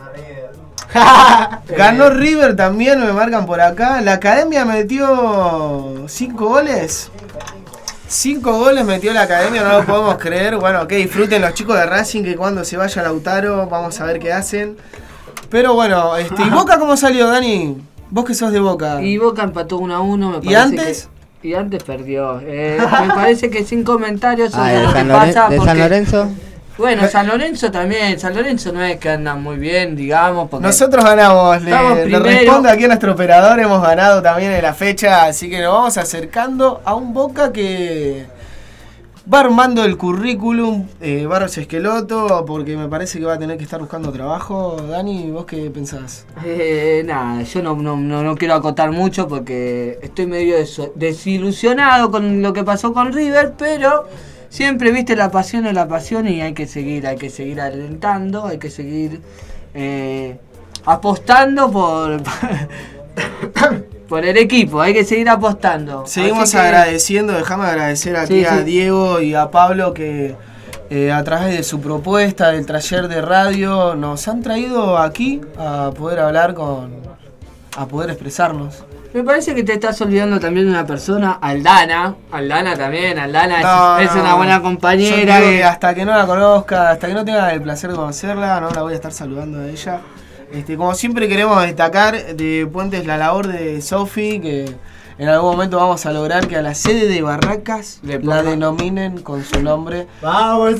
Speaker 9: Ganó River también, me marcan por acá. La academia metió cinco goles. Cinco goles metió la academia, no lo podemos creer. Bueno, que disfruten los chicos de Racing, que cuando se vaya Lautaro vamos a ver qué hacen. Pero bueno, este, ¿y Boca cómo salió, Dani? Vos que sos de Boca.
Speaker 8: Y Boca empató uno a uno, me parece.
Speaker 9: ¿Y antes?
Speaker 8: Que, y antes perdió. Eh, me parece que sin comentarios sobre
Speaker 16: ah,
Speaker 8: lo que
Speaker 16: San
Speaker 8: pasa.
Speaker 16: ¿De
Speaker 8: porque,
Speaker 16: San Lorenzo?
Speaker 8: Bueno, San Lorenzo también. San Lorenzo no es que anda muy bien, digamos. Porque
Speaker 9: nosotros ganamos. Le, le respondo aquí a nuestro operador. Hemos ganado también en la fecha. Así que nos vamos acercando a un Boca que va armando el currículum. Eh, Barros Esqueloto. Porque me parece que va a tener que estar buscando trabajo. Dani, ¿vos qué pensás?
Speaker 8: Eh, nada, yo no, no, no, no quiero acotar mucho porque estoy medio des- desilusionado con lo que pasó con River. Pero... siempre viste la pasión es la pasión y hay que seguir, hay que seguir alentando, hay que seguir eh, apostando por por el equipo, hay que seguir apostando.
Speaker 9: Seguimos
Speaker 8: que...
Speaker 9: agradeciendo, déjame agradecer aquí
Speaker 8: sí,
Speaker 9: a
Speaker 8: sí.
Speaker 9: Diego y a Pablo que eh, a través de su propuesta del taller de radio nos han traído aquí a poder hablar con, a poder expresarnos.
Speaker 8: Me parece que te estás olvidando también de una persona, Aldana. Aldana también, Aldana
Speaker 9: no,
Speaker 8: es, es
Speaker 9: no,
Speaker 8: una buena compañera.
Speaker 9: Yo creo
Speaker 8: que...
Speaker 9: que hasta que no la conozca, hasta que no tenga el placer de conocerla, no la voy a estar saludando a ella. Este, como siempre queremos destacar de Puentes la labor de Sofi, que en algún momento vamos a lograr que a la sede de Barracas
Speaker 8: Le
Speaker 9: la
Speaker 8: ponga...
Speaker 9: denominen con su nombre.
Speaker 11: ¡Vamos,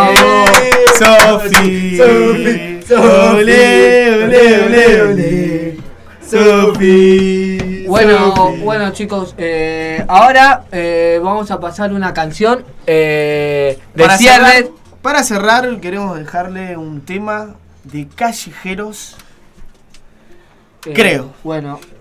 Speaker 9: Sofi! ¡Sofi! ¡Ole, ole, ole, ole! ¡Sofi!
Speaker 8: Bueno, bueno chicos, eh, ahora eh, vamos a pasar una canción eh, de
Speaker 9: para
Speaker 8: cierre.
Speaker 9: Cerrar, para cerrar, queremos dejarle un tema de Callejeros.
Speaker 8: Eh,
Speaker 9: creo.
Speaker 8: Bueno,